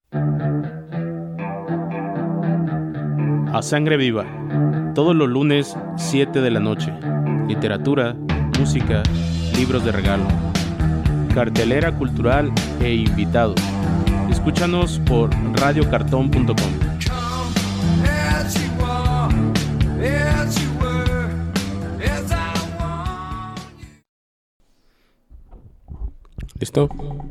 A Sangre Viva, todos los lunes 7 de la noche. Literatura, música, libros de regalo, cartelera cultural e invitados. Escúchanos por radiocartón.com. ¿Listo?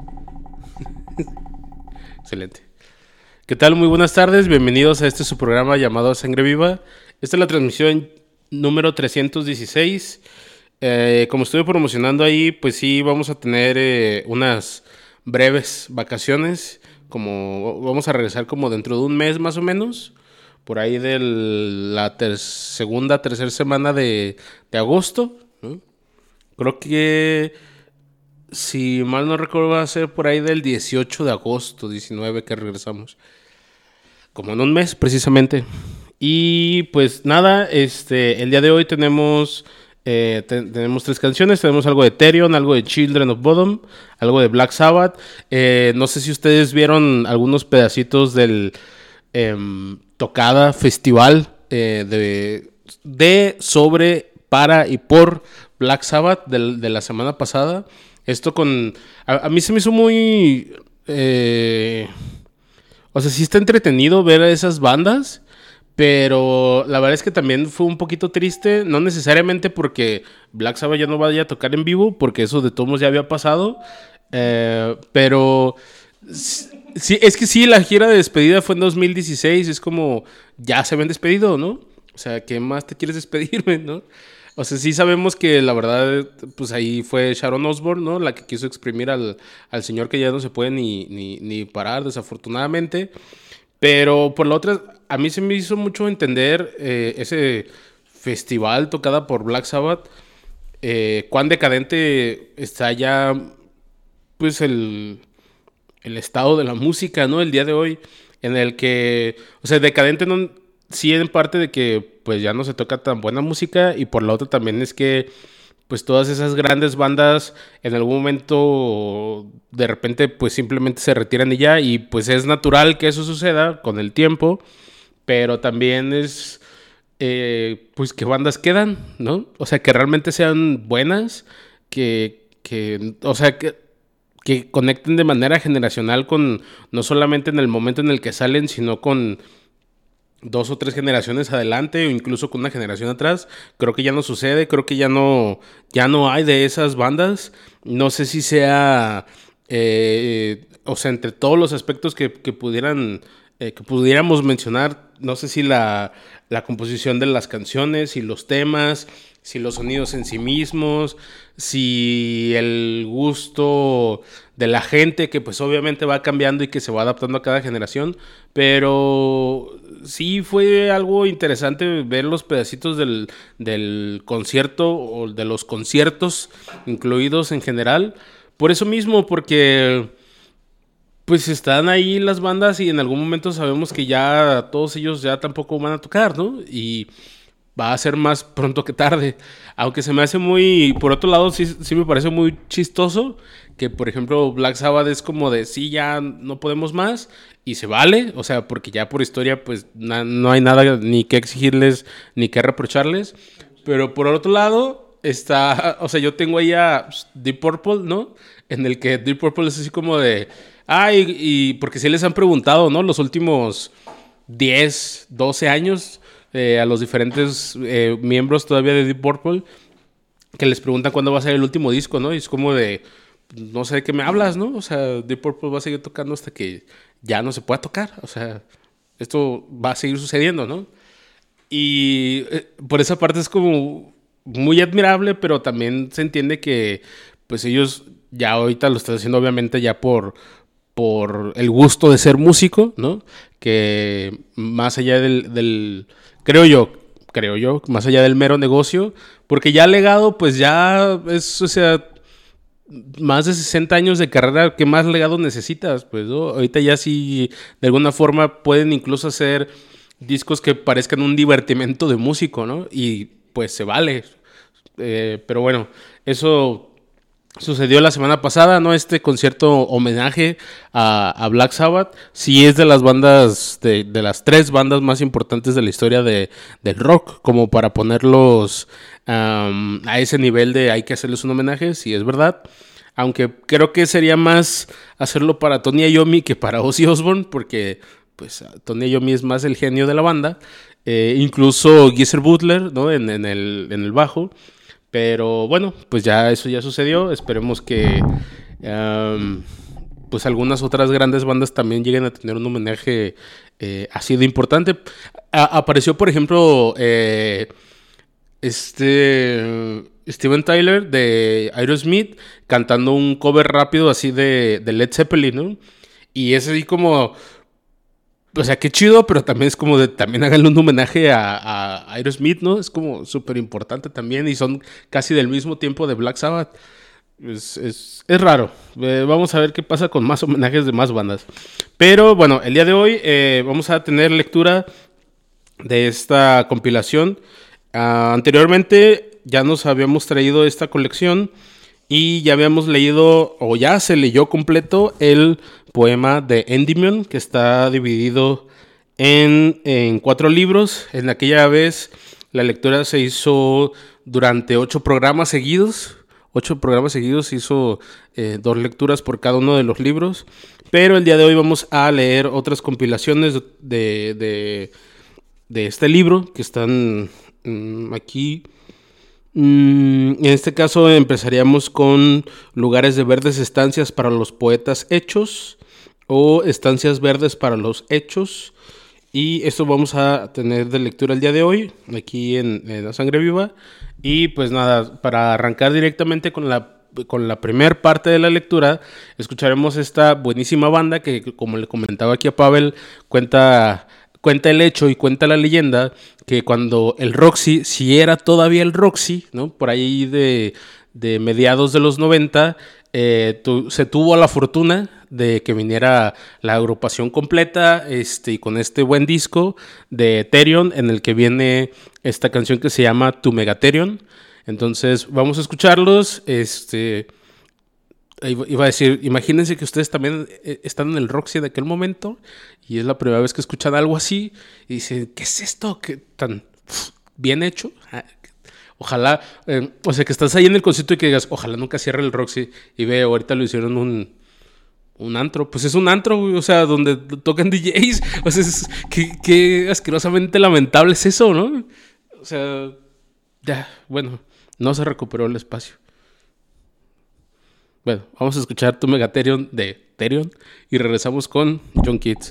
Excelente. ¿Qué tal? Muy buenas tardes. Bienvenidos a su programa llamado Sangre Viva. Esta es la transmisión número 316. Como estuve promocionando ahí, pues sí, vamos a tener unas breves vacaciones. Como vamos a regresar como dentro de un mes más o menos. Por ahí de la tercera semana de agosto, ¿no? Creo que, si mal no recuerdo, va a ser por ahí del 18 de agosto, 19 que regresamos. Como en un mes, precisamente. Y pues nada, el día de hoy tenemos tres canciones. Tenemos algo de Therion, algo de Children of Bodom, algo de Black Sabbath. No sé si ustedes vieron algunos pedacitos del tocada festival sobre, para y por Black Sabbath de la semana pasada. Esto a mí se me hizo muy... o sea, sí está entretenido ver a esas bandas, pero la verdad es que también fue un poquito triste, no necesariamente porque Black Sabbath ya no vaya a tocar en vivo, porque eso de todos modos ya había pasado, pero sí, es que sí, la gira de despedida fue en 2016, es como, ya se habían despedido, ¿no? O sea, ¿qué más te quieres despedirme, no? O sea, sí sabemos que la verdad, pues ahí fue Sharon Osbourne, ¿no? La que quiso exprimir al señor que ya no se puede ni parar, desafortunadamente. Pero por la otra, a mí se me hizo mucho entender ese festival tocada por Black Sabbath, cuán decadente está ya, pues, el estado de la música, ¿no? El día de hoy, en el que, o sea, decadente no, sí en parte de que pues ya no se toca tan buena música, y por la otra también es que pues todas esas grandes bandas en algún momento de repente pues simplemente se retiran y ya, y pues es natural que eso suceda con el tiempo, pero también es pues que bandas quedan, ¿no? O sea, que realmente sean buenas, o sea, que conecten de manera generacional con, no solamente en el momento en el que salen, sino con 2 o 3 generaciones adelante, o incluso con una generación atrás. Creo que ya no sucede, creo que ya no hay de esas bandas. No sé si sea, o sea, entre todos los aspectos que pudiéramos mencionar, no sé si la composición de las canciones y los temas, si los sonidos en sí mismos, si el gusto de la gente, que pues obviamente va cambiando y que se va adaptando a cada generación, pero sí fue algo interesante ver los pedacitos del concierto, o de los conciertos incluidos en general, por eso mismo, porque pues están ahí las bandas y en algún momento sabemos que ya todos ellos ya tampoco van a tocar, ¿no? Y va a ser más pronto que tarde. Aunque se me hace muy... Por otro lado, sí me parece muy chistoso que, por ejemplo, Black Sabbath es como de, sí, ya no podemos más, y se vale. O sea, porque ya por historia, pues, no hay nada ni que exigirles, ni que reprocharles. Pero por otro lado, está... O sea, yo tengo ahí a Deep Purple, ¿no? En el que Deep Purple es así como de... y porque sí les han preguntado, ¿no? Los últimos 10, 12 años... a los diferentes miembros todavía de Deep Purple, que les preguntan cuándo va a ser el último disco, ¿no? Y es como de, no sé de qué me hablas, ¿no? O sea, Deep Purple va a seguir tocando hasta que ya no se pueda tocar. O sea, esto va a seguir sucediendo, ¿no? Y por esa parte es como muy admirable, pero también se entiende que pues ellos ya ahorita lo están haciendo obviamente ya por el gusto de ser músico, ¿no? Que más allá del creo yo, más allá del mero negocio, porque ya legado, pues ya es, o sea, más de 60 años de carrera, ¿qué más legado necesitas? Pues, ¿no? Ahorita ya sí, de alguna forma pueden incluso hacer discos que parezcan un divertimento de músico, ¿no? Y pues se vale. Pero bueno, eso sucedió la semana pasada, ¿no? Este concierto homenaje a Black Sabbath. Sí es de las bandas, de las 3 bandas más importantes de la historia del rock, como para ponerlos a ese nivel de hay que hacerles un homenaje, sí es verdad. Aunque creo que sería más hacerlo para Tony Iommi que para Ozzy Osbourne, porque pues Tony Iommi es más el genio de la banda. Incluso Geezer Butler, ¿no? En el bajo. Pero bueno, pues ya eso ya sucedió. Esperemos que pues algunas otras grandes bandas también lleguen a tener un homenaje así de importante. Apareció, por ejemplo, Steven Tyler de Aerosmith cantando un cover rápido así de Led Zeppelin, ¿no? Y es así como... O sea, qué chido, pero también es como de, también háganle un homenaje a Aerosmith, ¿no? Es como súper importante también y son casi del mismo tiempo de Black Sabbath. Es raro. Vamos a ver qué pasa con más homenajes de más bandas. Pero bueno, el día de hoy vamos a tener lectura de esta compilación. Anteriormente ya nos habíamos traído esta colección y ya habíamos leído, o ya se leyó completo, el poema de Endymion, que está dividido en 4 libros. En aquella vez la lectura se hizo durante 8 programas seguidos. 8 programas seguidos, hizo 2 lecturas por cada uno de los libros. Pero el día de hoy vamos a leer otras compilaciones de este libro que están aquí. En este caso empezaríamos con Lugares de verdes estancias para los poetas hechos o Estancias verdes para los hechos. Y esto vamos a tener de lectura el día de hoy, aquí en La Sangre Viva. Y pues nada, para arrancar directamente con la primera parte de la lectura, escucharemos esta buenísima banda que, como le comentaba aquí a Pavel, cuenta el hecho y cuenta la leyenda que cuando el Roxy, si era todavía el Roxy, ¿no? Por ahí de mediados de los 90, se tuvo la fortuna de que viniera la agrupación completa y con este buen disco de Therion, en el que viene esta canción que se llama Tu Megatherion. Entonces vamos a escucharlos. Iba a decir, imagínense que ustedes también están en el Roxy de aquel momento y es la primera vez que escuchan algo así y dicen, ¿qué es esto? ¿Qué tan bien hecho? Ojalá, o sea, que estás ahí en el concierto y que digas, ojalá nunca cierre el Roxy y ve, ahorita lo hicieron un antro. Pues es un antro, o sea, donde tocan DJs. O sea, qué asquerosamente lamentable es eso, ¿no? O sea, ya, bueno, no se recuperó el espacio. Bueno, vamos a escuchar Tu Megatherion de Therion y regresamos con John Keats.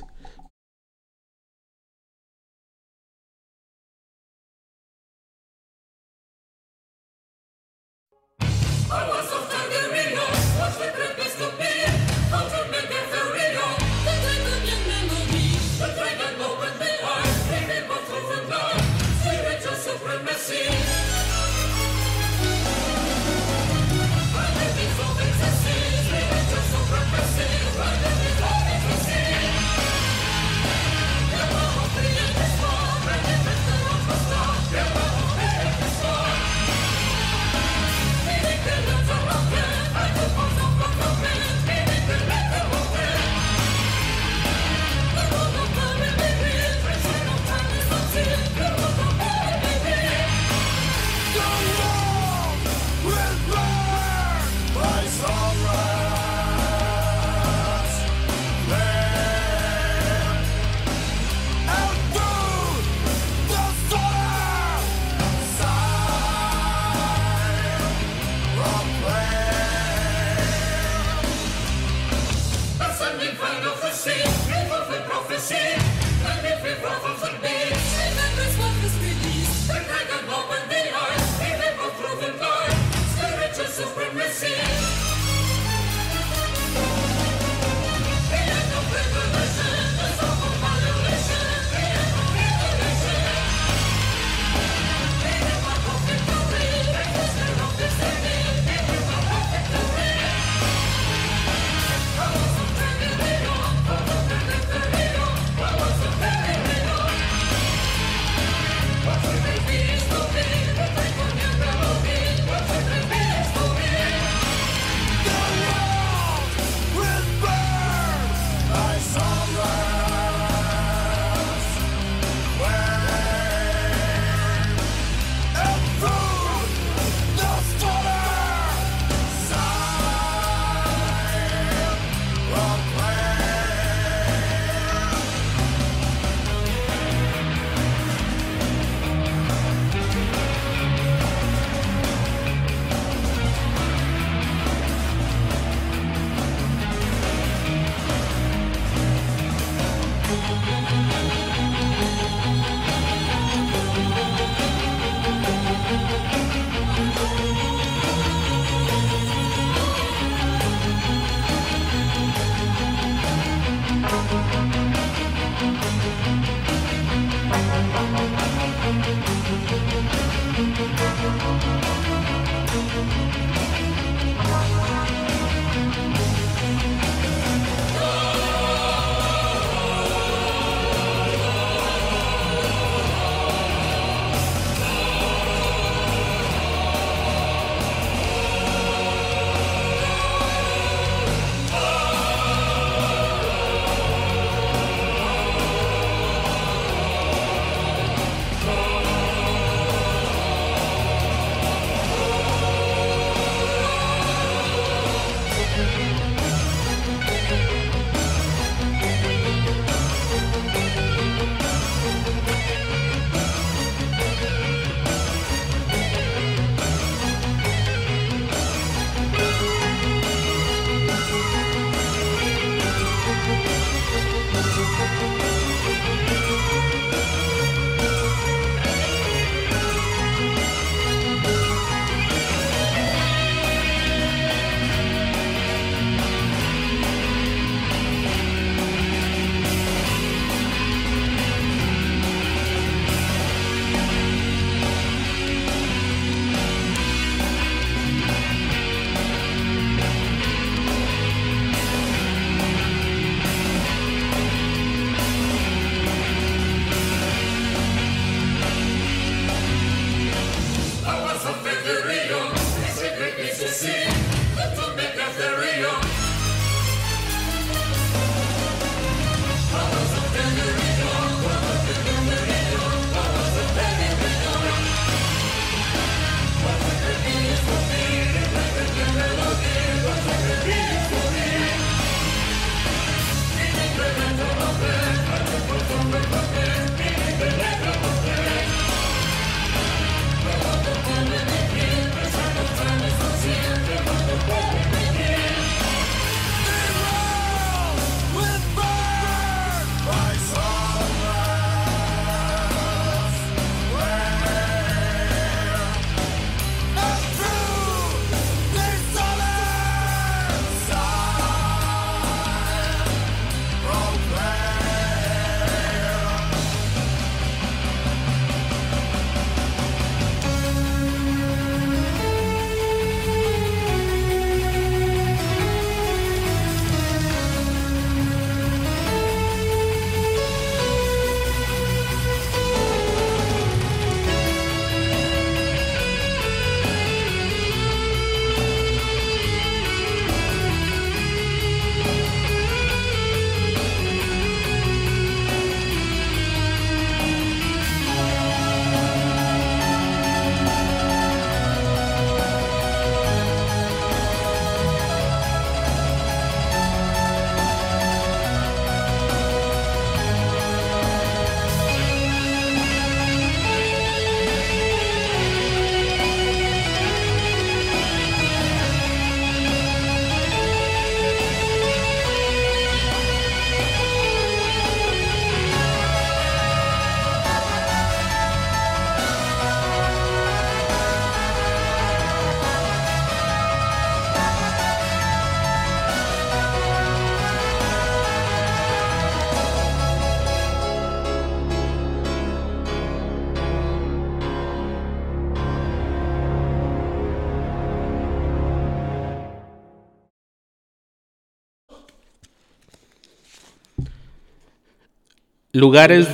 Lugares,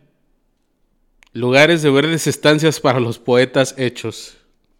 lugares de verdes estancias para los poetas hechos.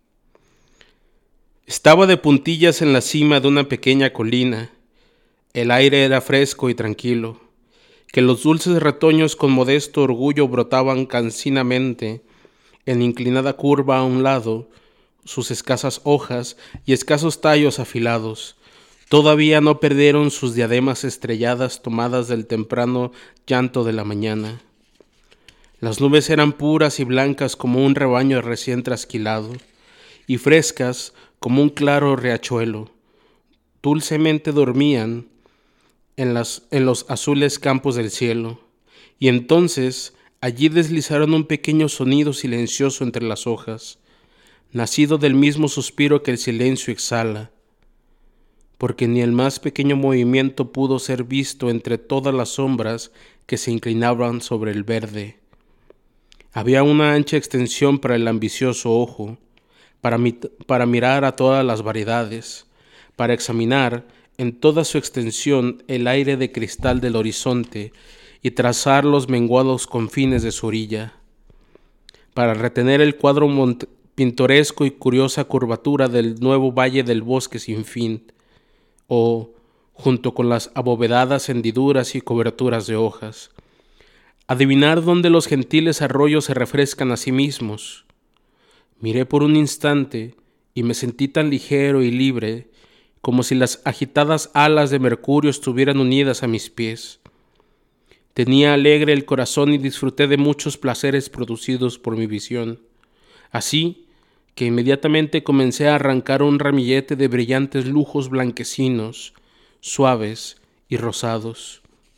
Estaba de puntillas en la cima de una pequeña colina. El aire era fresco y tranquilo, que los dulces retoños con modesto orgullo brotaban cansinamente en inclinada curva a un lado, sus escasas hojas y escasos tallos afilados todavía no perdieron sus diademas estrelladas tomadas del temprano llanto de la mañana. Las nubes eran puras y blancas como un rebaño recién trasquilado, y frescas como un claro riachuelo. Dulcemente dormían en los azules campos del cielo, y entonces allí deslizaron un pequeño sonido silencioso entre las hojas, nacido del mismo suspiro que el silencio exhala, porque ni el más pequeño movimiento pudo ser visto entre todas las sombras que se inclinaban sobre el verde. Había una ancha extensión para el ambicioso ojo, para mirar a todas las variedades, para examinar en toda su extensión el aire de cristal del horizonte y trazar los menguados confines de su orilla, para retener el cuadro pintoresco y curiosa curvatura del nuevo valle del bosque sin fin, o, junto con las abovedadas hendiduras y coberturas de hojas, adivinar dónde los gentiles arroyos se refrescan a sí mismos. Miré por un instante y me sentí tan ligero y libre como si las agitadas alas de Mercurio estuvieran unidas a mis pies. Tenía alegre el corazón y disfruté de muchos placeres producidos por mi visión, así que inmediatamente comencé a arrancar un ramillete de brillantes lujos blanquecinos, suaves y rosados.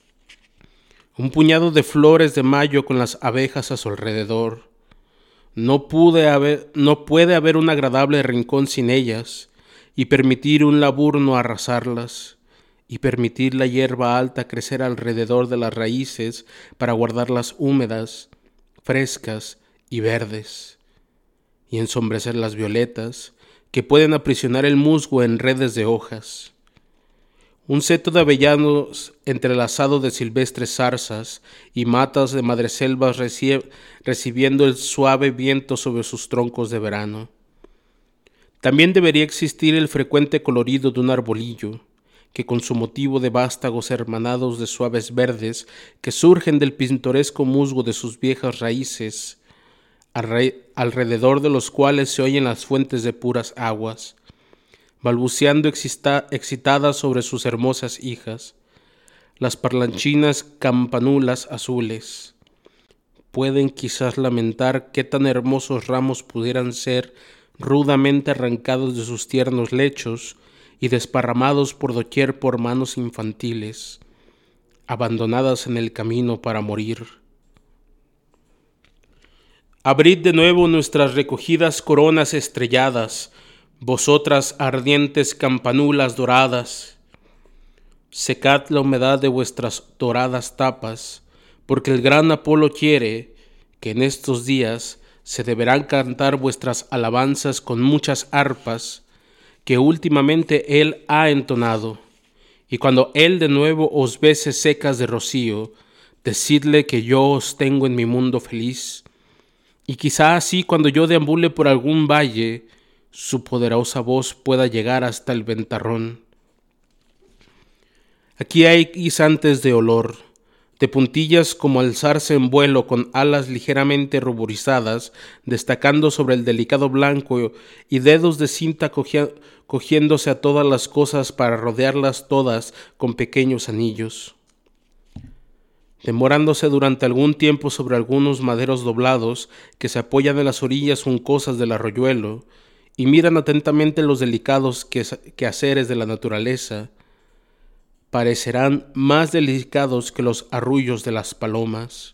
Un puñado de flores de mayo con las abejas a su alrededor. No puede haber un agradable rincón sin ellas, y permitir un labur no arrasarlas, y permitir la hierba alta crecer alrededor de las raíces para guardarlas húmedas, frescas y verdes, y ensombrecer las violetas, que pueden aprisionar el musgo en redes de hojas. Un seto de avellanos entrelazado de silvestres zarzas y matas de madreselvas recibiendo el suave viento sobre sus troncos de verano. También debería existir el frecuente colorido de un arbolillo, que con su motivo de vástagos hermanados de suaves verdes que surgen del pintoresco musgo de sus viejas raíces, alrededor de los cuales se oyen las fuentes de puras aguas, balbuceando excitadas sobre sus hermosas hijas, las parlanchinas campanulas azules, pueden quizás lamentar qué tan hermosos ramos pudieran ser rudamente arrancados de sus tiernos lechos y desparramados por doquier por manos infantiles, abandonadas en el camino para morir. Abrid de nuevo nuestras recogidas coronas estrelladas, vosotras ardientes campanulas doradas. Secad la humedad de vuestras doradas tapas, porque el gran Apolo quiere que en estos días se deberán cantar vuestras alabanzas con muchas arpas que últimamente él ha entonado. Y cuando él de nuevo os bese secas de rocío, decidle que yo os tengo en mi mundo feliz. Y quizá así cuando yo deambule por algún valle, su poderosa voz pueda llegar hasta el ventarrón. Aquí hay guisantes de olor, de puntillas como alzarse en vuelo con alas ligeramente ruborizadas, destacando sobre el delicado blanco, y dedos de cinta cogiéndose a todas las cosas para rodearlas todas con pequeños anillos. Demorándose durante algún tiempo sobre algunos maderos doblados que se apoyan en las orillas juncosas del arroyuelo y miran atentamente los delicados quehaceres de la naturaleza, parecerán más delicados que los arrullos de las palomas.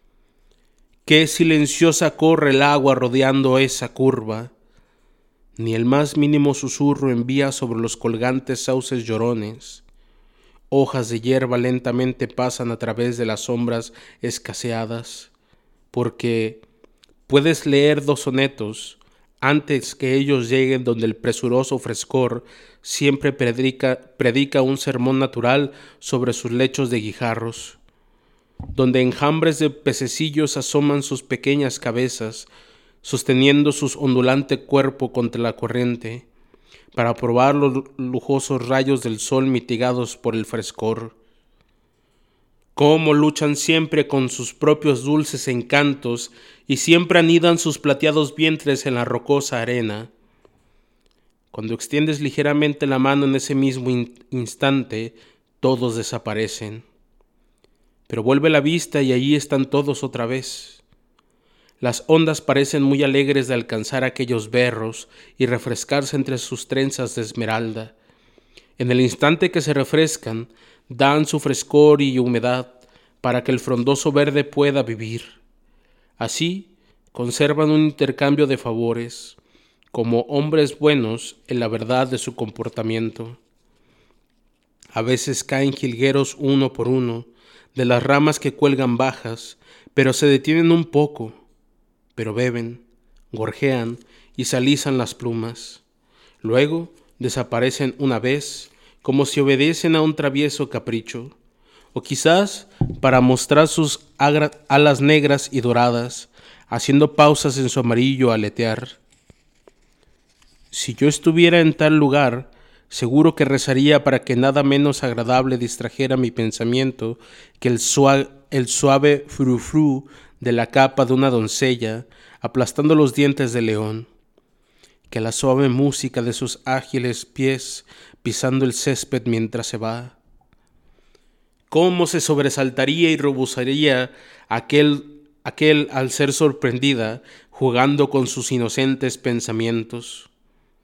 Qué silenciosa corre el agua rodeando esa curva, ni el más mínimo susurro envía sobre los colgantes sauces llorones. Hojas de hierba lentamente pasan a través de las sombras escaseadas, porque puedes leer 2 sonetos antes que ellos lleguen donde el presuroso frescor siempre predica un sermón natural sobre sus lechos de guijarros, donde enjambres de pececillos asoman sus pequeñas cabezas, sosteniendo su ondulante cuerpo contra la corriente, para probar los lujosos rayos del sol mitigados por el frescor. Cómo luchan siempre con sus propios dulces encantos y siempre anidan sus plateados vientres en la rocosa arena. Cuando extiendes ligeramente la mano en ese mismo instante, todos desaparecen. Pero vuelve la vista y allí están todos otra vez. Las ondas parecen muy alegres de alcanzar aquellos berros y refrescarse entre sus trenzas de esmeralda. En el instante que se refrescan, dan su frescor y humedad para que el frondoso verde pueda vivir. Así, conservan un intercambio de favores, como hombres buenos en la verdad de su comportamiento. A veces caen jilgueros uno por uno de las ramas que cuelgan bajas, pero se detienen un poco, pero beben, gorjean y se alisan las plumas. Luego desaparecen una vez, como si obedecen a un travieso capricho, o quizás para mostrar sus alas negras y doradas, haciendo pausas en su amarillo aletear. Si yo estuviera en tal lugar, seguro que rezaría para que nada menos agradable distrajera mi pensamiento que el suave frufru de la capa de una doncella aplastando los dientes de león, que la suave música de sus ágiles pies pisando el césped mientras se va. Cómo se sobresaltaría y rebosaría aquel al ser sorprendida jugando con sus inocentes pensamientos.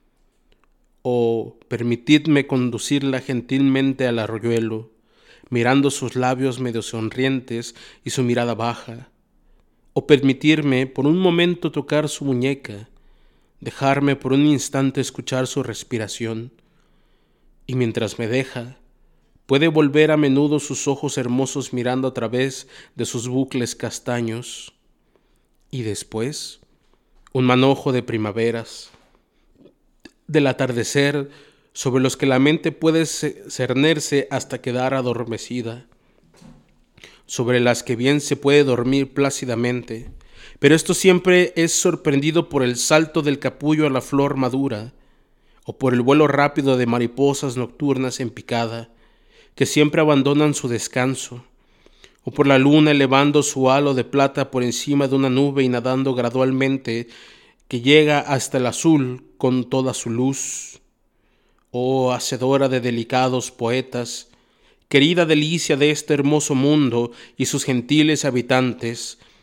O permitidme conducirla gentilmente al arroyuelo, mirando sus labios medio sonrientes y su mirada baja, o permitirme por un momento tocar su muñeca, dejarme por un instante escuchar su respiración, y mientras me deja, puede volver a menudo sus ojos hermosos mirando a través de sus bucles castaños, y después un manojo de primaveras, del atardecer sobre los que la mente puede cernerse hasta quedar adormecida, sobre las que bien se puede dormir plácidamente, pero esto siempre es sorprendido por el salto del capullo a la flor madura, o por el vuelo rápido de mariposas nocturnas en picada, que siempre abandonan su descanso, o por la luna elevando su halo de plata por encima de una nube y nadando gradualmente, que llega hasta el azul con toda su luz. Oh, hacedora de delicados poetas, querida delicia de este hermoso mundo y sus gentiles habitantes,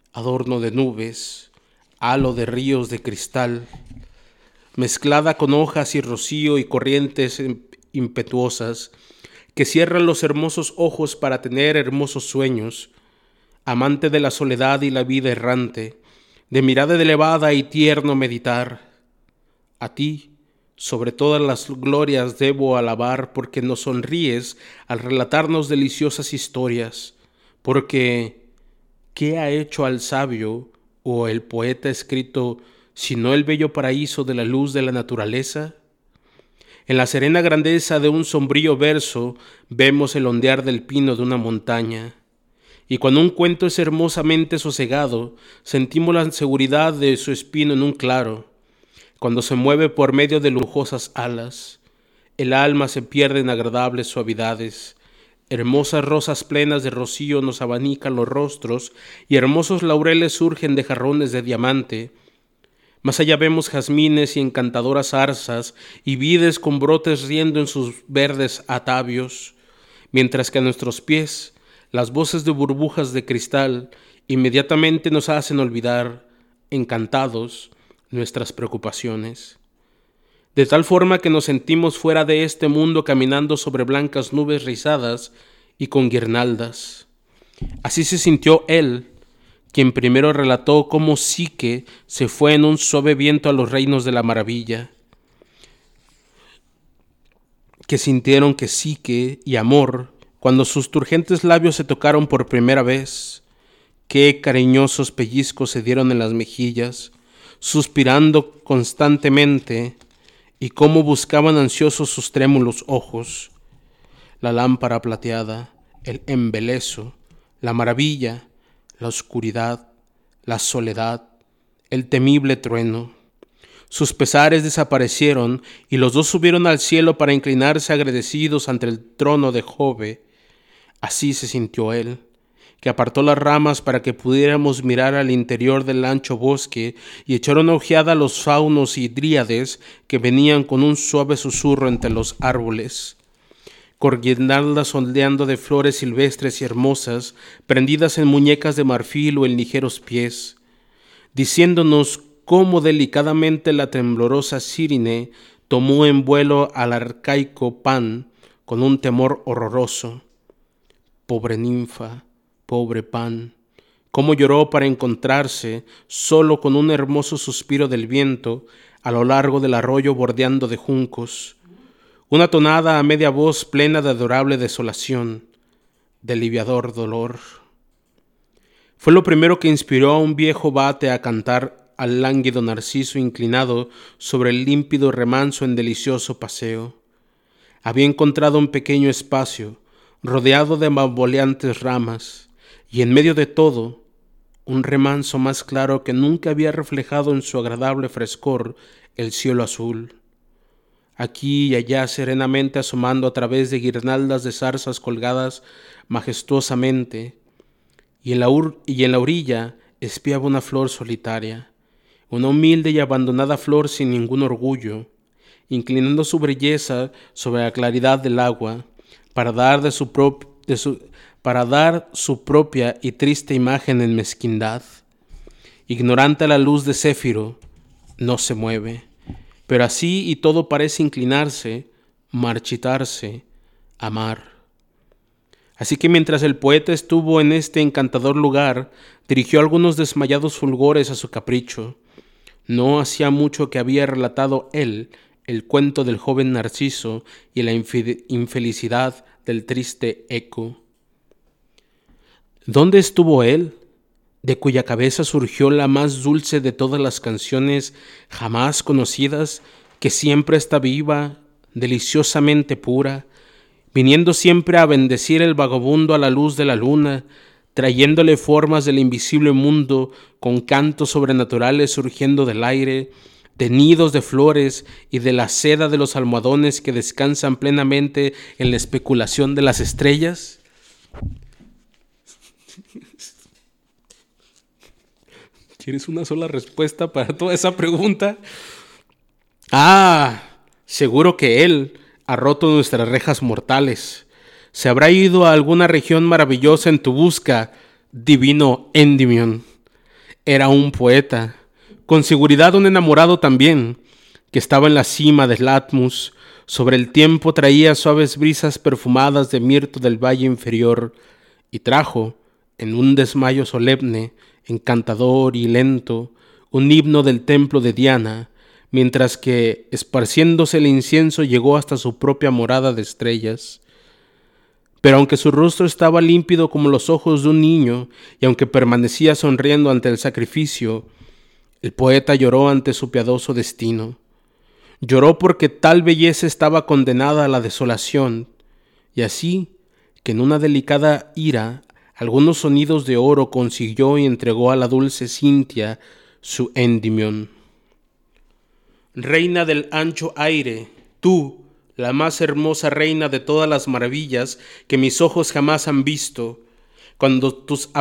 adorno de nubes, halo de ríos de cristal, mezclada con hojas y rocío y corrientes impetuosas, que cierran los hermosos ojos para tener hermosos sueños, amante de la soledad y la vida errante, de mirada elevada y tierno meditar. A ti, sobre todas las glorias debo alabar, porque nos sonríes al relatarnos deliciosas historias, porque ¿qué ha hecho al sabio o el poeta escrito sino el bello paraíso de la luz de la naturaleza? En la serena grandeza de un sombrío verso vemos el ondear del pino de una montaña, y cuando un cuento es hermosamente sosegado, sentimos la seguridad de su espino en un claro. Cuando se mueve por medio de lujosas alas, el alma se pierde en agradables suavidades. Hermosas rosas plenas de rocío nos abanican los rostros y hermosos laureles surgen de jarrones de diamante. Más allá vemos jazmines y encantadoras zarzas y vides con brotes riendo en sus verdes atavios, mientras que a nuestros pies las voces de burbujas de cristal inmediatamente nos hacen olvidar, encantados, nuestras preocupaciones. De tal forma que nos sentimos fuera de este mundo caminando sobre blancas nubes rizadas y con guirnaldas. Así se sintió él, quien primero relató cómo Psique se fue en un suave viento a los reinos de la maravilla, que sintieron que Psique y amor, cuando sus turgentes labios se tocaron por primera vez, qué cariñosos pellizcos se dieron en las mejillas, suspirando constantemente, y cómo buscaban ansiosos sus trémulos ojos. La lámpara plateada, el embeleso, la maravilla, la oscuridad, la soledad, el temible trueno. Sus pesares desaparecieron y los dos subieron al cielo para inclinarse agradecidos ante el trono de Jove. Así se sintió él, que apartó las ramas para que pudiéramos mirar al interior del ancho bosque y echar una ojeada a los faunos y dríades que venían con un suave susurro entre los árboles. Con guirnaldas ondeando de flores silvestres y hermosas, prendidas en muñecas de marfil o en ligeros pies, diciéndonos cómo delicadamente la temblorosa Cirine tomó en vuelo al arcaico Pan con un temor horroroso. Pobre ninfa, pobre Pan, cómo lloró para encontrarse solo con un hermoso suspiro del viento a lo largo del arroyo bordeando de juncos, una tonada a media voz plena de adorable desolación, de aliviador dolor. Fue lo primero que inspiró a un viejo vate a cantar al lánguido narciso inclinado sobre el límpido remanso en delicioso paseo. Había encontrado un pequeño espacio, rodeado de bamboleantes ramas, y en medio de todo, un remanso más claro que nunca había reflejado en su agradable frescor el cielo azul. Aquí y allá serenamente asomando a través de guirnaldas de zarzas colgadas majestuosamente, y en la orilla espiaba una flor solitaria, una humilde y abandonada flor sin ningún orgullo, inclinando su belleza sobre la claridad del agua, para dar su propia y triste imagen en mezquindad. Ignorante a la luz de Céfiro, no se mueve, pero así y todo parece inclinarse, marchitarse, amar. Así que mientras el poeta estuvo en este encantador lugar, dirigió algunos desmayados fulgores a su capricho. No hacía mucho que había relatado él el cuento del joven Narciso y la infelicidad del triste Eco. ¿Dónde estuvo él, de cuya cabeza surgió la más dulce de todas las canciones jamás conocidas, que siempre está viva, deliciosamente pura, viniendo siempre a bendecir el vagabundo a la luz de la luna, trayéndole formas del invisible mundo con cantos sobrenaturales surgiendo del aire, de nidos de flores y de la seda de los almohadones que descansan plenamente en la especulación de las estrellas? ¿Quieres una sola respuesta para toda esa pregunta? Seguro que él ha roto nuestras rejas mortales. Se habrá ido a alguna región maravillosa en tu busca, divino Endymion. Era un poeta, con seguridad un enamorado también, que estaba en la cima del Atmos. Sobre el tiempo traía suaves brisas perfumadas de mirto del valle inferior, y trajo, en un desmayo solemne, encantador y lento, un himno del templo de Diana, mientras que, esparciéndose el incienso, llegó hasta su propia morada de estrellas. Pero aunque su rostro estaba límpido como los ojos de un niño, y aunque permanecía sonriendo ante el sacrificio, el poeta lloró ante su piadoso destino. Lloró porque tal belleza estaba condenada a la desolación, y así, que en una delicada ira, algunos sonidos de oro consiguió y entregó a la dulce Cintia su Endymion. Reina del ancho aire, tú, la más hermosa reina de todas las maravillas que mis ojos jamás han visto, cuando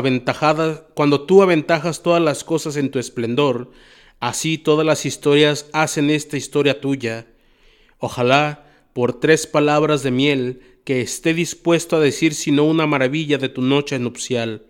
tú aventajas todas las cosas en tu esplendor, así todas las historias hacen esta historia tuya. Ojalá, por 3 palabras de miel, que esté dispuesto a decir sino una maravilla de tu noche nupcial,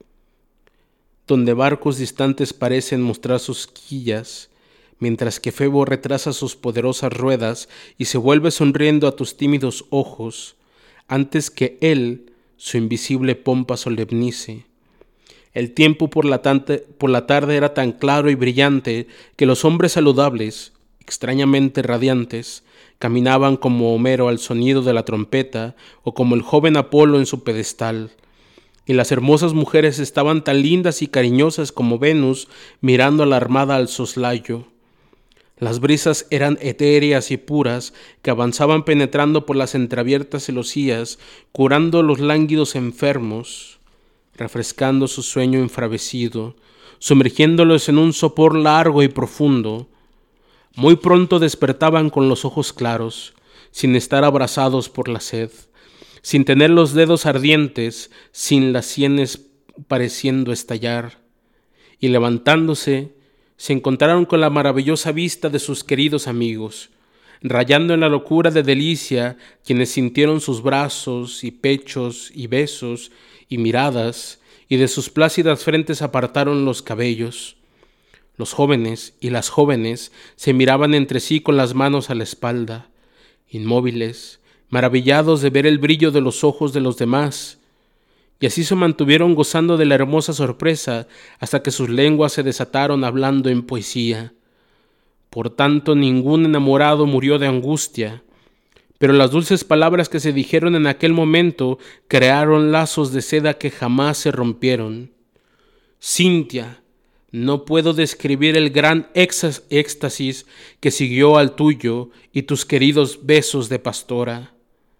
donde barcos distantes parecen mostrar sus quillas, mientras que Febo retrasa sus poderosas ruedas y se vuelve sonriendo a tus tímidos ojos, antes que él su invisible pompa solemnice. El tiempo por la tarde era tan claro y brillante que los hombres saludables, extrañamente radiantes, caminaban como Homero al sonido de la trompeta o como el joven Apolo en su pedestal, y las hermosas mujeres estaban tan lindas y cariñosas como Venus mirando a la armada al soslayo. Las brisas eran etéreas y puras, que avanzaban penetrando por las entreabiertas celosías, curando los lánguidos enfermos, refrescando su sueño enfravecido, sumergiéndolos en un sopor largo y profundo. Muy pronto despertaban con los ojos claros, sin estar abrasados por la sed, sin tener los dedos ardientes, sin las sienes pareciendo estallar, y levantándose, se encontraron con la maravillosa vista de sus queridos amigos, rayando en la locura de delicia quienes sintieron sus brazos y pechos y besos y miradas, y de sus plácidas frentes apartaron los cabellos. Los jóvenes y las jóvenes se miraban entre sí con las manos a la espalda, inmóviles, maravillados de ver el brillo de los ojos de los demás, y así se mantuvieron gozando de la hermosa sorpresa hasta que sus lenguas se desataron hablando en poesía. Por tanto, ningún enamorado murió de angustia, pero las dulces palabras que se dijeron en aquel momento crearon lazos de seda que jamás se rompieron. Cintia, no puedo describir el gran éxtasis que siguió al tuyo y tus queridos besos de pastora.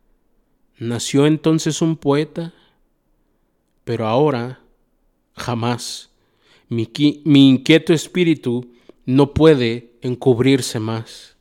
¿Nació entonces un poeta? Pero ahora, jamás, mi inquieto espíritu no puede encubrirse más.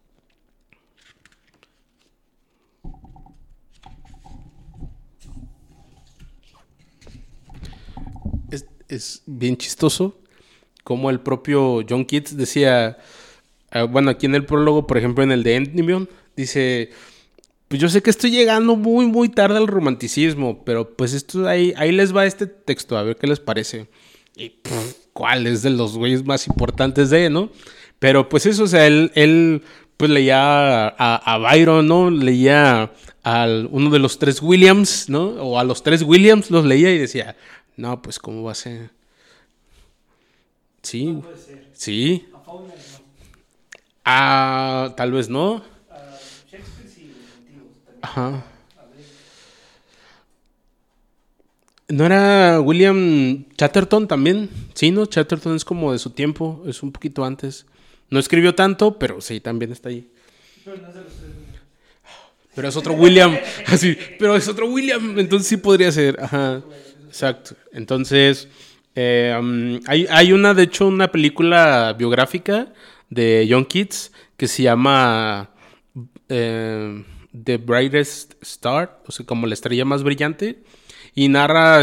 Es bien chistoso como el propio John Keats decía, bueno, aquí en el prólogo, por ejemplo, en el de Endymion, dice, pues yo sé que estoy llegando muy, muy tarde al romanticismo, pero pues esto ahí les va este texto, a ver qué les parece. Y ¿cuál? Es de los güeyes más importantes ¿no? Pero pues eso, o sea, él pues leía a Byron, ¿no? Leía a uno de los 3 Williams, ¿no? O a los 3 Williams los leía y decía, no, pues ¿cómo va a ser? Sí, No puede ser. sí. A Faulkner no. Tal vez no. Shakespeare sí, los antiguos también. Ajá. A ver. ¿No era William Chatterton también? Sí, ¿no? Chatterton es como de su tiempo, es un poquito antes. No escribió tanto, pero sí, también está ahí. Pero no es de los 3 Pero es otro William, así, pero es otro William, entonces sí podría ser, ajá, exacto. Entonces, hay de hecho, una película biográfica de John Keats que se llama The Brightest Star, o sea, como la estrella más brillante, y narra,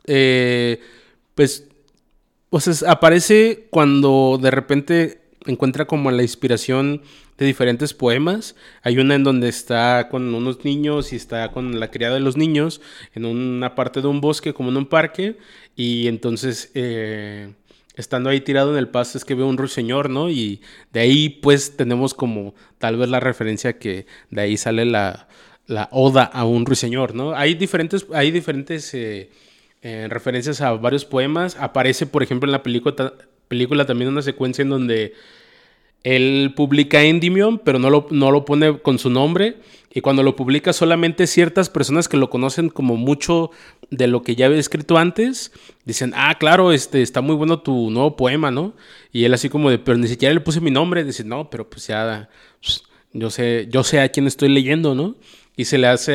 pues, o sea, aparece cuando de repente encuentra como la inspiración de diferentes poemas. Hay una en donde está con unos niños y está con la criada de los niños en una parte de un bosque, como en un parque, y entonces estando ahí tirado en el pasto es que veo un ruiseñor, ¿no? Y de ahí pues tenemos como tal vez la referencia que de ahí sale la oda a un ruiseñor, ¿no? Hay diferentes referencias a varios poemas. Aparece, por ejemplo, en la película también una secuencia en donde él publica Endymion, pero no lo pone con su nombre. Y cuando lo publica, solamente ciertas personas que lo conocen como mucho de lo que ya había escrito antes, dicen, ah, claro, está muy bueno tu nuevo poema, ¿no? Y él así como de, pero ni siquiera le puse mi nombre. Dice, no, pero pues ya, pues, yo sé a quién estoy leyendo, ¿no? Y se le hace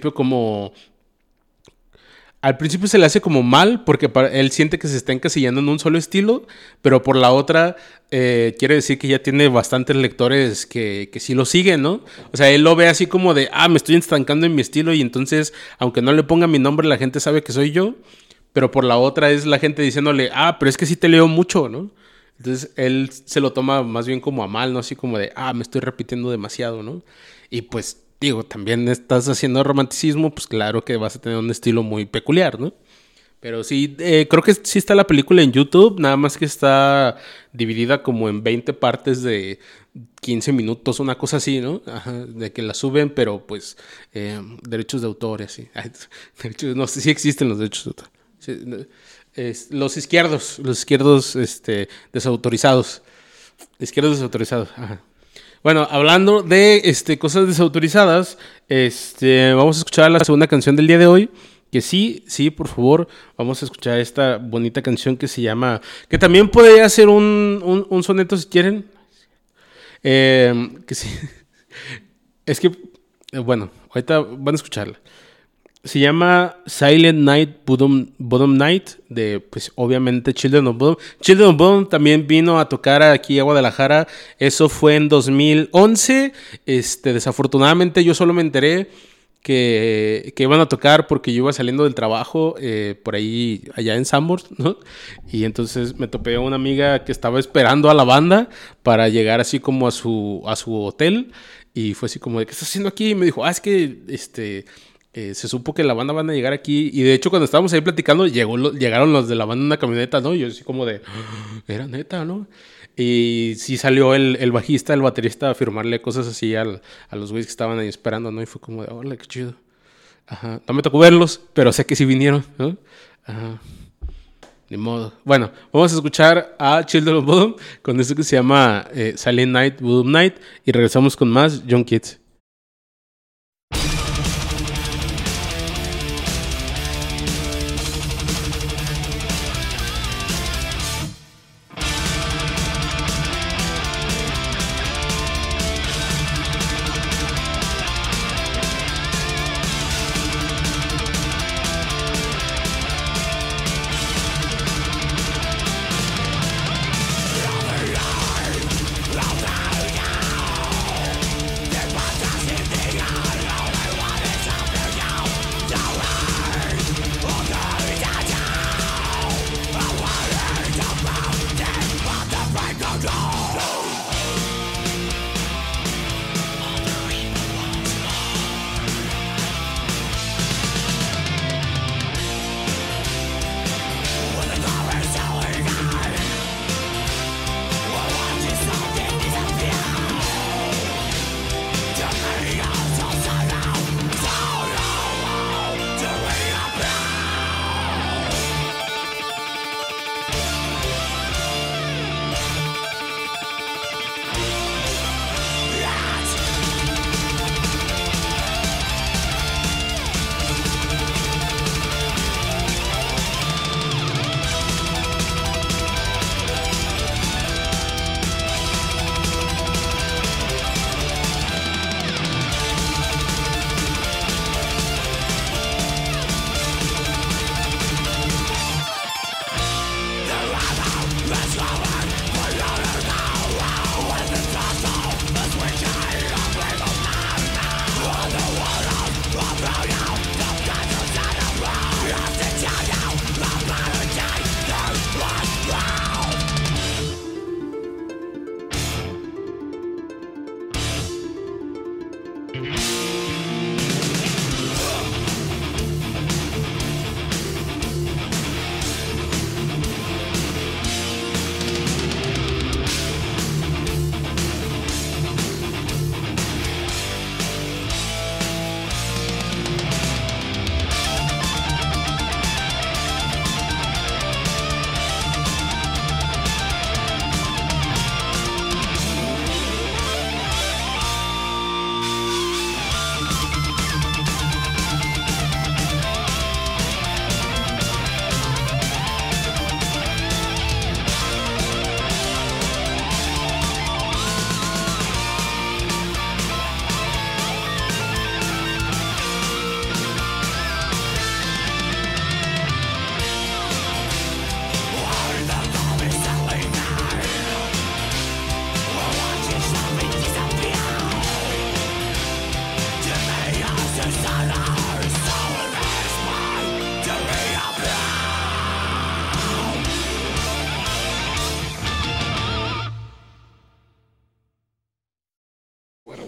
al principio se le hace como mal porque él siente que se está encasillando en un solo estilo, pero por la otra quiere decir que ya tiene bastantes lectores que sí lo siguen, ¿no? O sea, él lo ve así como de, me estoy estancando en mi estilo y entonces, aunque no le ponga mi nombre, la gente sabe que soy yo, pero por la otra es la gente diciéndole, pero es que sí te leo mucho, ¿no? Entonces él se lo toma más bien como a mal, ¿no? Así como de, me estoy repitiendo demasiado, ¿no? Y pues digo, también estás haciendo romanticismo, pues claro que vas a tener un estilo muy peculiar, ¿no? Pero sí, creo que sí está la película en YouTube, nada más que está dividida como en 20 partes de 15 minutos, una cosa así, ¿no? Ajá, de que la suben, pero pues derechos de autor y así. No sé si existen los derechos de autor. Sí, los izquierdos, desautorizados. Izquierdos desautorizados, ajá. Bueno, hablando de cosas desautorizadas, vamos a escuchar la segunda canción del día de hoy. Que sí, por favor, vamos a escuchar esta bonita canción que se llama... Que también podría ser un soneto si quieren. Que sí. Es que, bueno, ahorita van a escucharla. Se llama Silent Night, Bottom Night, de, pues, obviamente, Children of Bodom. Children of Bodom también vino a tocar aquí a Guadalajara. Eso fue en 2011. Desafortunadamente, yo solo me enteré que iban a tocar porque yo iba saliendo del trabajo por ahí, allá en Sanborns, ¿no? Y entonces me topé a una amiga que estaba esperando a la banda para llegar así como a su hotel. Y fue así como de, ¿qué estás haciendo aquí? Y me dijo, es que, se supo que la banda van a llegar aquí. Y de hecho, cuando estábamos ahí platicando, llegaron los de la banda en una camioneta, ¿no? Y yo así como de, era neta, ¿no? Y sí salió el bajista, el baterista a firmarle cosas así a los güeyes que estaban ahí esperando, ¿no? Y fue como de, hola, qué chido. Ajá. No me tocó verlos, pero sé que sí vinieron, ¿no? Ajá. Ni modo. Bueno, vamos a escuchar a Children of Bodom con esto que se llama Silent Night, Bottom Night. Y regresamos con más Young Kids. Bottom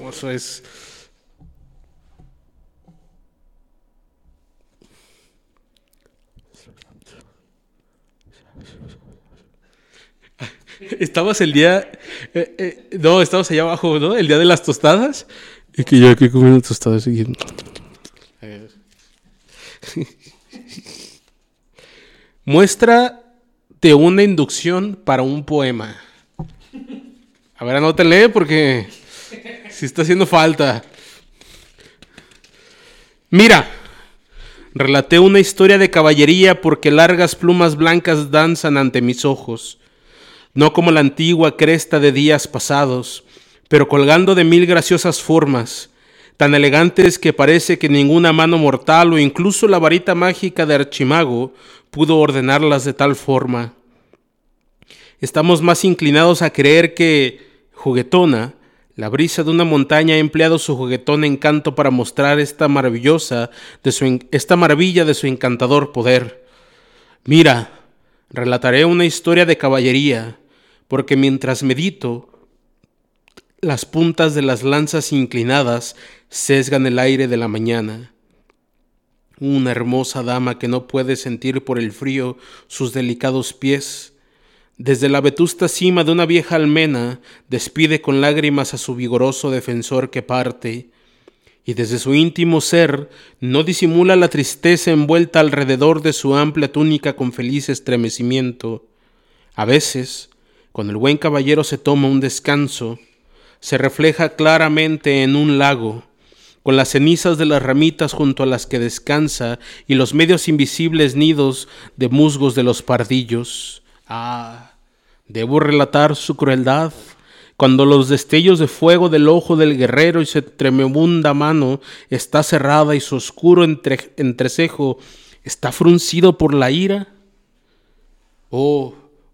Eso es... Estabas el día... no, estabas allá abajo, ¿no? El día de las tostadas. Y que yo aquí comiendo tostadas y... Muestra de una inducción para un poema. A ver, anótenle porque si está haciendo falta. Mira, relaté una historia de caballería porque largas plumas blancas danzan ante mis ojos. No como la antigua cresta de días pasados, pero colgando de mil graciosas formas, tan elegantes que parece que ninguna mano mortal o incluso la varita mágica de Archimago pudo ordenarlas de tal forma. Estamos más inclinados a creer que, juguetona, la brisa de una montaña ha empleado su juguetón encanto para mostrar esta maravilla de su encantador poder. Mira, relataré una historia de caballería, porque mientras medito, las puntas de las lanzas inclinadas sesgan el aire de la mañana. Una hermosa dama que no puede sentir por el frío sus delicados pies, desde la vetusta cima de una vieja almena, despide con lágrimas a su vigoroso defensor que parte, y desde su íntimo ser no disimula la tristeza envuelta alrededor de su amplia túnica con feliz estremecimiento. A veces, cuando el buen caballero se toma un descanso, se refleja claramente en un lago, con las cenizas de las ramitas junto a las que descansa y los medios invisibles nidos de musgos de los pardillos. Ah, debo relatar su crueldad, cuando los destellos de fuego del ojo del guerrero y su tremenda mano está cerrada y su oscuro entrecejo está fruncido por la ira. O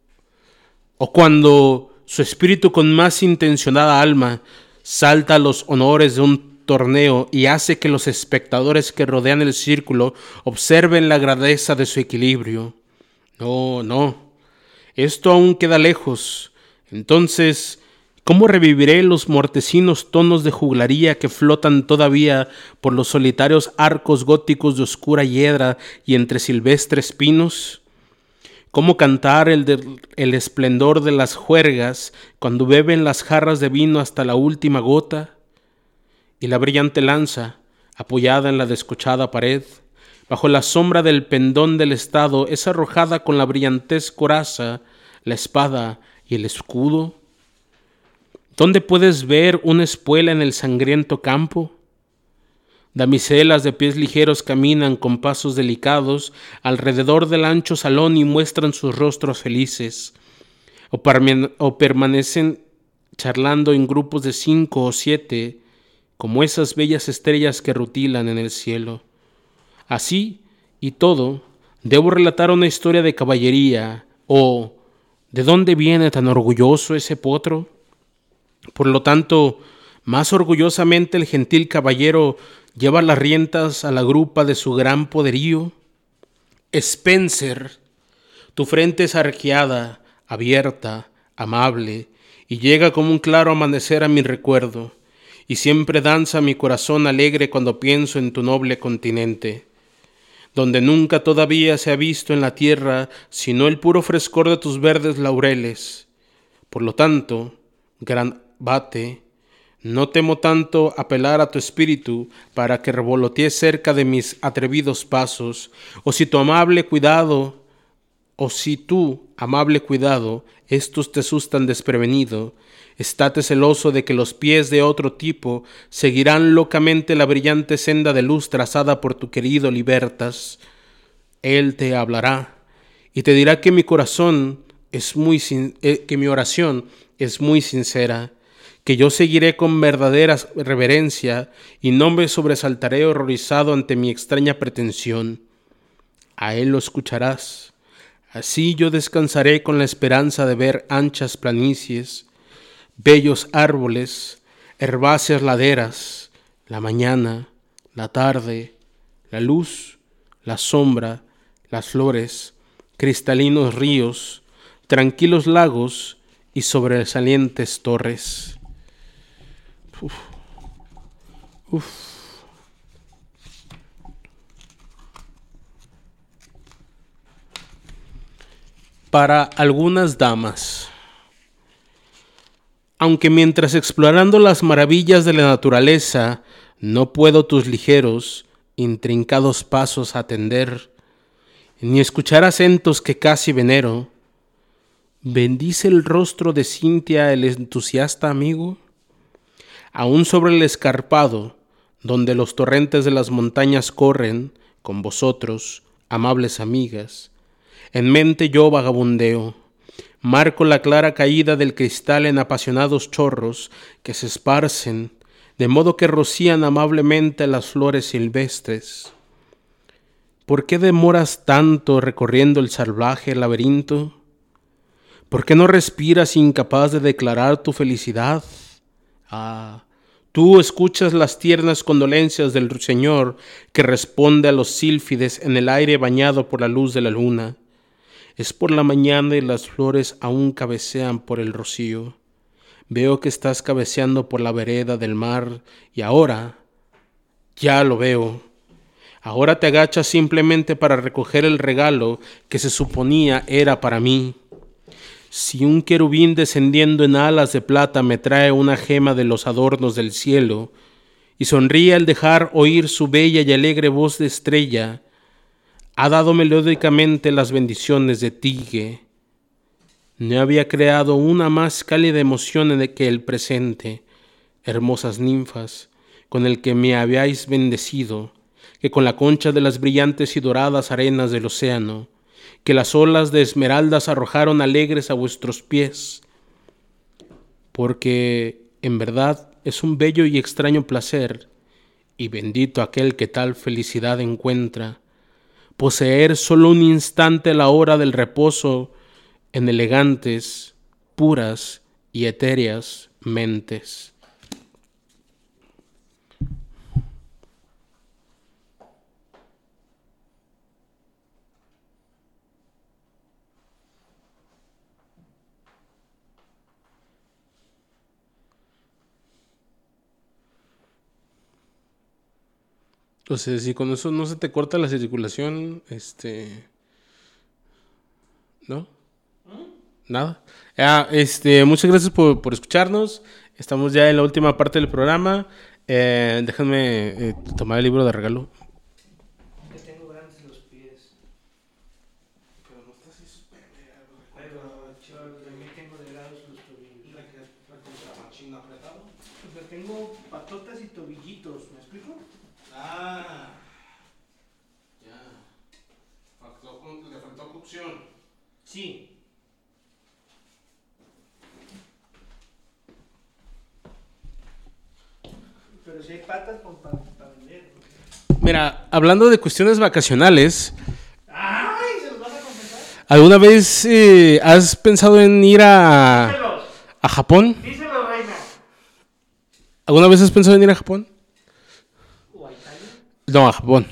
cuando su espíritu con más intencionada alma salta a los honores de un torneo y hace que los espectadores que rodean el círculo observen la grandeza de su equilibrio. No, esto aún queda lejos. Entonces, ¿cómo reviviré los mortecinos tonos de juglaría que flotan todavía por los solitarios arcos góticos de oscura hiedra y entre silvestres pinos? ¿Cómo cantar el esplendor de las juergas cuando beben las jarras de vino hasta la última gota? Y la brillante lanza, apoyada en la descochada pared, bajo la sombra del pendón del estado, es arrojada con la brillantez coraza, la espada y el escudo. ¿Dónde puedes ver una espuela en el sangriento campo? Damiselas de pies ligeros caminan con pasos delicados alrededor del ancho salón y muestran sus rostros felices, o permanecen charlando en grupos de 5 o 7, como esas bellas estrellas que rutilan en el cielo. Así y todo, debo relatar una historia de caballería, ¿de dónde viene tan orgulloso ese potro? Por lo tanto, más orgullosamente el gentil caballero lleva las riendas a la grupa de su gran poderío. Spencer, tu frente es arqueada, abierta, amable, y llega como un claro amanecer a mi recuerdo, y siempre danza mi corazón alegre cuando pienso en tu noble continente, donde nunca todavía se ha visto en la tierra sino el puro frescor de tus verdes laureles. Por lo tanto, gran Vate, no temo tanto apelar a tu espíritu para que revolotee cerca de mis atrevidos pasos, o si tu amable cuidado, estos te asustan desprevenido, estate celoso de que los pies de otro tipo seguirán locamente la brillante senda de luz trazada por tu querido Libertas. Él te hablará y te dirá que mi oración es muy sincera, que yo seguiré con verdadera reverencia y no me sobresaltaré horrorizado ante mi extraña pretensión. A él lo escucharás. Así yo descansaré con la esperanza de ver anchas planicies, bellos árboles, herbáceas laderas, la mañana, la tarde, la luz, la sombra, las flores, cristalinos ríos, tranquilos lagos y sobresalientes torres. Uf. Para algunas damas. Aunque mientras explorando las maravillas de la naturaleza, no puedo tus ligeros, intrincados pasos atender, ni escuchar acentos que casi venero, bendice el rostro de Cintia el entusiasta amigo. Aún sobre el escarpado, donde los torrentes de las montañas corren, con vosotros, amables amigas, en mente yo vagabundeo, marco la clara caída del cristal en apasionados chorros que se esparcen, de modo que rocían amablemente las flores silvestres. ¿Por qué demoras tanto recorriendo el salvaje laberinto? ¿Por qué no respiras incapaz de declarar tu felicidad? Tú escuchas las tiernas condolencias del ruiseñor que responde a los sílfides en el aire bañado por la luz de la luna. Es por la mañana y las flores aún cabecean por el rocío. Veo que estás cabeceando por la vereda del mar y ahora, ya lo veo. Ahora te agachas simplemente para recoger el regalo que se suponía era para mí. Si un querubín descendiendo en alas de plata me trae una gema de los adornos del cielo y sonríe al dejar oír su bella y alegre voz de estrella, ha dado melódicamente las bendiciones de Tige. No había creado una más cálida emoción que el presente, hermosas ninfas, con el que me habíais bendecido, que con la concha de las brillantes y doradas arenas del océano, que las olas de esmeraldas arrojaron alegres a vuestros pies, porque en verdad es un bello y extraño placer, y bendito aquel que tal felicidad encuentra, poseer solo un instante la hora del reposo en elegantes, puras y etéreas mentes. O sea, si con eso no se te corta la circulación, ¿no? Nada. Muchas gracias por escucharnos. Estamos ya en la última parte del programa. Déjenme tomar el libro de regalo. Que tengo grandes los pies. Pero no está así súper. Pero yo también tengo delgados los tobillos. La contramachina apretado. O sea, tengo patotas y tobillitos, ¿me explico? Ah, ya. Le faltó cocción. Sí. Pero si hay patas para vender. Mira, hablando de cuestiones vacacionales, ¡Ay! ¿Se los vas a confesar? ¿alguna vez has pensado en ir a Japón? Díselo, reina. ¿Alguna vez has pensado en ir a Japón? ¿O a Italia? No, a Japón.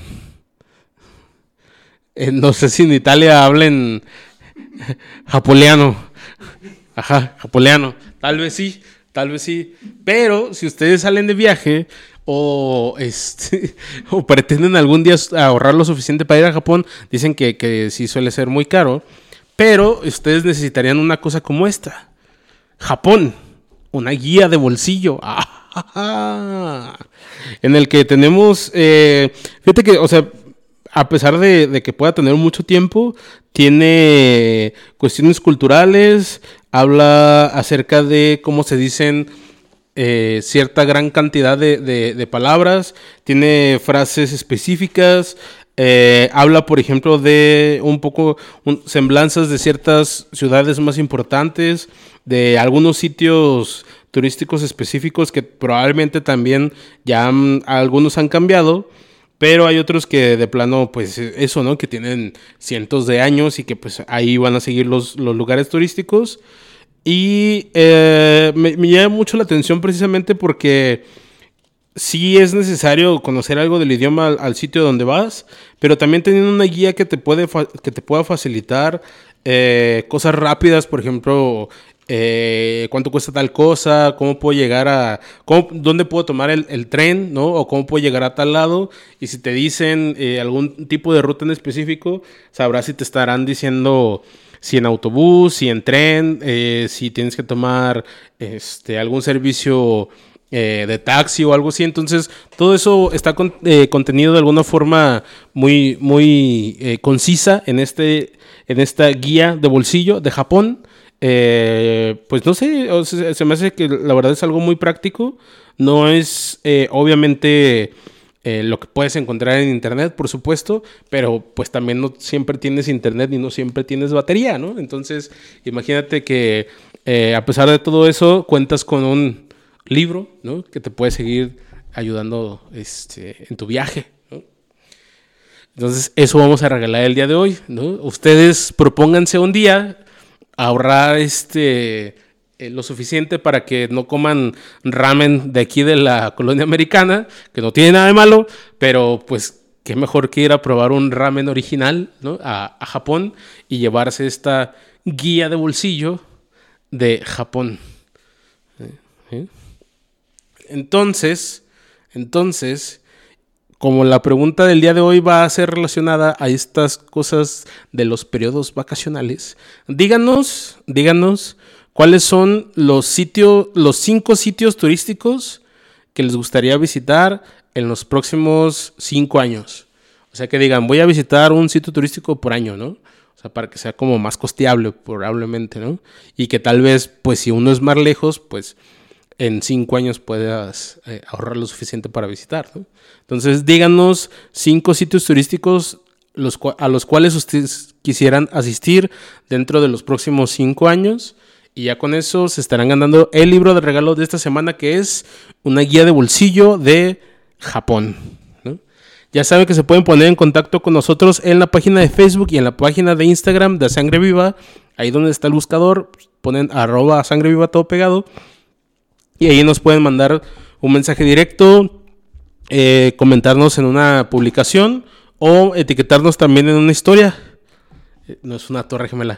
No sé si en Italia hablen japoleano. Ajá, japoleano. Tal vez sí. Pero si ustedes salen de viaje o o pretenden algún día ahorrar lo suficiente para ir a Japón, dicen que sí suele ser muy caro, pero ustedes necesitarían una cosa como esta. Japón, una guía de bolsillo. En el que tenemos, fíjate que, o sea, a pesar de que pueda tener mucho tiempo, tiene cuestiones culturales, habla acerca de cómo se dicen cierta gran cantidad de palabras, tiene frases específicas, habla, por ejemplo, de un poco semblanzas de ciertas ciudades más importantes, de algunos sitios turísticos específicos que probablemente también ya algunos han cambiado. Pero hay otros que de plano, pues eso, ¿no? Que tienen cientos de años y que pues ahí van a seguir los lugares turísticos. Y me llama mucho la atención precisamente porque sí es necesario conocer algo del idioma al sitio donde vas, pero también teniendo una guía que te pueda facilitar cosas rápidas, por ejemplo, cuánto cuesta tal cosa, cómo puedo llegar dónde puedo tomar el tren, ¿no? O cómo puedo llegar a tal lado. Y si te dicen algún tipo de ruta en específico, sabrás si te estarán diciendo si en autobús, si en tren, si tienes que tomar algún servicio de taxi o algo así. Entonces, todo eso está contenido de alguna forma muy, muy concisa en esta guía de bolsillo de Japón. Pues no sé, se me hace que la verdad es algo muy práctico. No es obviamente lo que puedes encontrar en internet, por supuesto, pero pues también no siempre tienes internet y no siempre tienes batería, ¿no? Entonces, imagínate que a pesar de todo eso, cuentas con un libro, ¿no? Que te puede seguir ayudando en tu viaje, ¿no? Entonces, eso vamos a regalar el día de hoy, ¿no? Ustedes propónganse un día ahorrar lo suficiente para que no coman ramen de aquí de la colonia americana, que no tiene nada de malo, pero pues qué mejor que ir a probar un ramen original, ¿no? a Japón y llevarse esta guía de bolsillo de Japón. ¿Sí? Entonces, como la pregunta del día de hoy va a ser relacionada a estas cosas de los periodos vacacionales, díganos cuáles son los 5 sitios turísticos que les gustaría visitar en los próximos 5 años. O sea, que digan, voy a visitar un sitio turístico por año, ¿no? O sea, para que sea como más costeable, probablemente, ¿no? Y que tal vez, pues si uno es más lejos, pues en 5 años puedas ahorrar lo suficiente para visitar, ¿no? Entonces, díganos 5 sitios turísticos a los cuales ustedes quisieran asistir dentro de los próximos 5 años. Y ya con eso se estarán ganando el libro de regalo de esta semana, que es una guía de bolsillo de Japón, ¿no? Ya saben que se pueden poner en contacto con nosotros en la página de Facebook y en la página de Instagram de Sangre Viva. Ahí donde está el buscador, ponen @sangreviva todo pegado. Y ahí nos pueden mandar un mensaje directo, comentarnos en una publicación o etiquetarnos también en una historia. No es una torre gemela.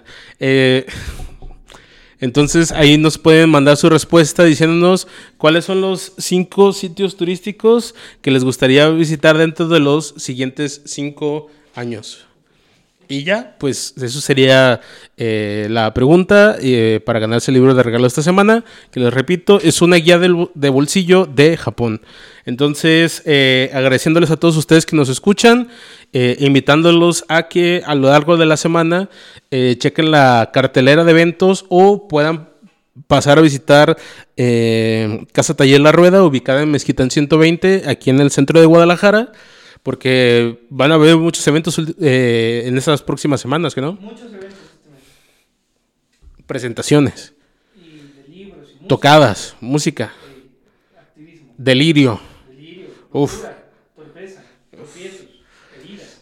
Entonces ahí nos pueden mandar su respuesta diciéndonos cuáles son los 5 sitios turísticos que les gustaría visitar dentro de los siguientes 5 años. Y ya, pues eso sería la pregunta para ganarse el libro de regalo esta semana, que les repito, es una guía de bolsillo de Japón. Entonces, agradeciéndoles a todos ustedes que nos escuchan, invitándolos a que a lo largo de la semana chequen la cartelera de eventos o puedan pasar a visitar Casa Taller La Rueda, ubicada en Mezquitán 120, aquí en el centro de Guadalajara, porque van a haber muchos eventos en estas próximas semanas, ¿no? Muchos eventos. Presentaciones. Y de libros y música. Tocadas, música. Activismo. Delirio. Uf. Torpeza, tropiezos, heridas,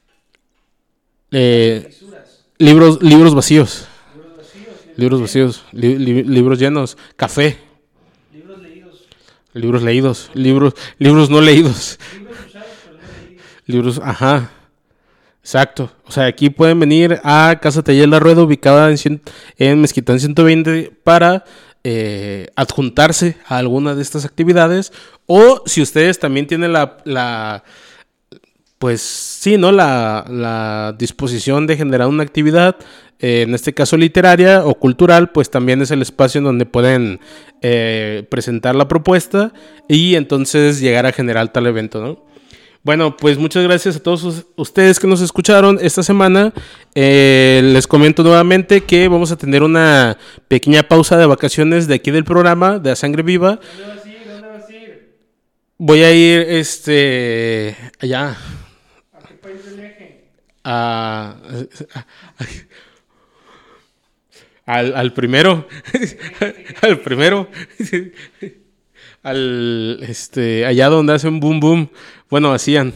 fisuras, Libros vacíos. libros vacíos, Libros llenos. Café. libros leídos, Libros no leídos. libros usados pero no leídos. Libros, ajá. Exacto. O sea, aquí pueden venir a Casa Taller La Rueda, ubicada en Mezquitán 120, para adjuntarse a alguna de estas actividades. O si ustedes también tienen pues sí, ¿no? La disposición de generar una actividad, en este caso literaria o cultural, pues también es el espacio en donde pueden presentar la propuesta y entonces llegar a generar tal evento, ¿no? Bueno, pues muchas gracias a todos ustedes que nos escucharon esta semana. Les comento nuevamente que vamos a tener una pequeña pausa de vacaciones de aquí del programa de A Sangre Viva. ¿Dónde vas a ir? Voy a ir allá. ¿A qué país del eje? Al primero. Al primero. Allá donde hacen boom boom. Bueno, hacían.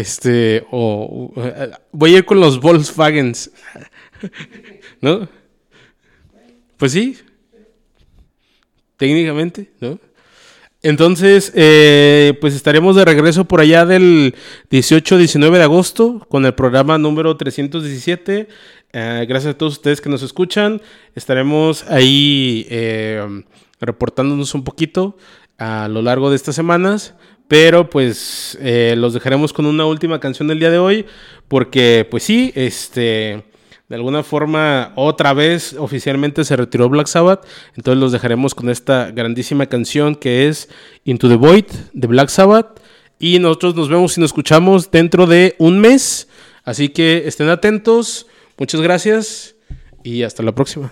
Voy a ir con los Volkswagens. ¿No? Pues sí. Técnicamente, ¿no? Entonces, pues estaremos de regreso por allá del 18-19 de agosto con el programa número 317. Gracias a todos ustedes que nos escuchan. Estaremos ahí reportándonos un poquito a lo largo de estas semanas. Pero pues los dejaremos con una última canción del día de hoy. Porque pues sí, de alguna forma, otra vez oficialmente se retiró Black Sabbath. Entonces los dejaremos con esta grandísima canción que es Into the Void de Black Sabbath. Y nosotros nos vemos y nos escuchamos dentro de un mes. Así que estén atentos. Muchas gracias y hasta la próxima.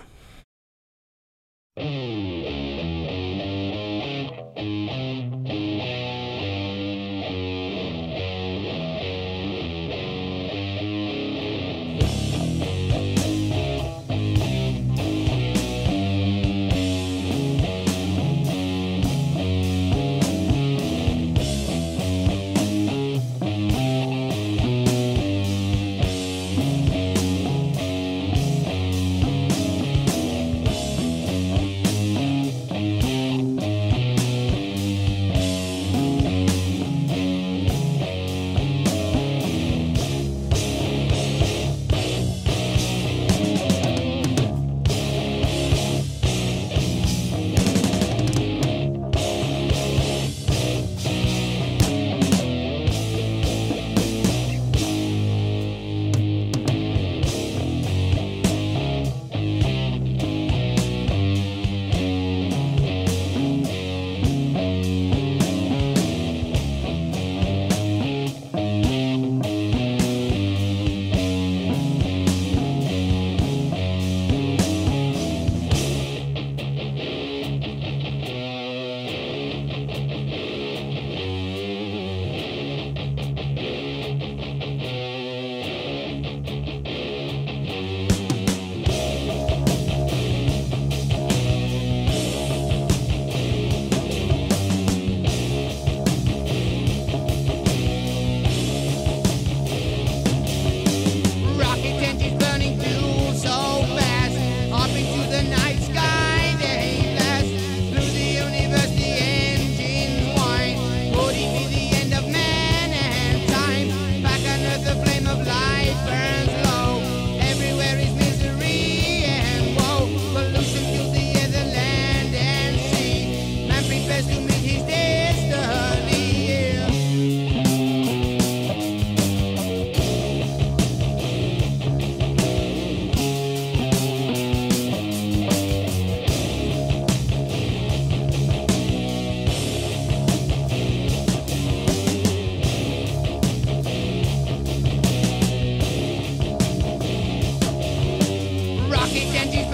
Rocky, can't you